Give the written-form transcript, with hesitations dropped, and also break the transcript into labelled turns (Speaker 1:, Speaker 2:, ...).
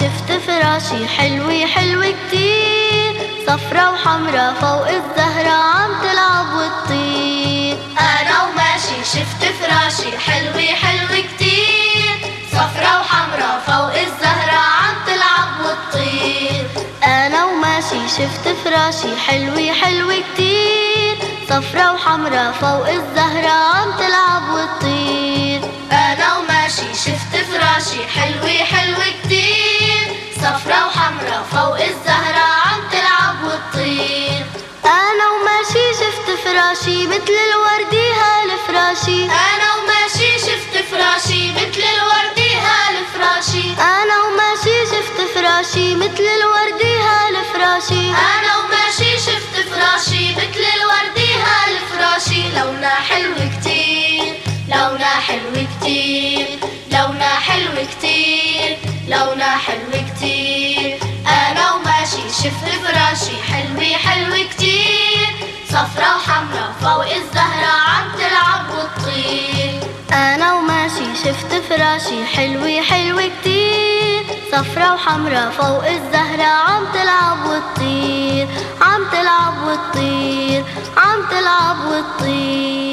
Speaker 1: شفت فراشي حلوة حلوة كتير، صفرا وحمرا فوق الزهرة عم تلعب وتطير.
Speaker 2: أنا وماشي شفت فراشي حلوة حلوة كتير، صفرا وحمرا فوق الزهرة عم تلعب وتطير.
Speaker 1: أنا وماشي شفت فراشي حلوة حلوة كتير، صفرا وحمرا فوق الزهرة عم تلعب وتطير.
Speaker 2: أنا وماشي شفت فراشي حلوة حلوة كتير، صفرا وحمرا فوق الزهرة عم تلعب وتطير.
Speaker 1: أنا وماشي شفت فراشي مثل الوردي هالفراشي.
Speaker 2: أنا وماشي شفت فراشي مثل الوردي هالفراشي.
Speaker 1: أنا وماشي شفت فراشي مثل الوردي هالفراشي.
Speaker 2: أنا وماشي شفت فراشي مثل الوردي هالفراشي. لونها حلو كتير، لونها حلو كتير، لونها حلو كتير، لونها حلو كتير. أنا وماشي شفت فراشي حلوة حلوة كتير، صفرا وحمرا فوق الزهرة عم تلعب وتطير.
Speaker 1: أنا وماشي شفت فراشي حلوة حلوة كتير، صفرا وحمرا فوق الزهرة عم تلعب وتطير، عم تلعب وتطير، عم تلعب وتطير.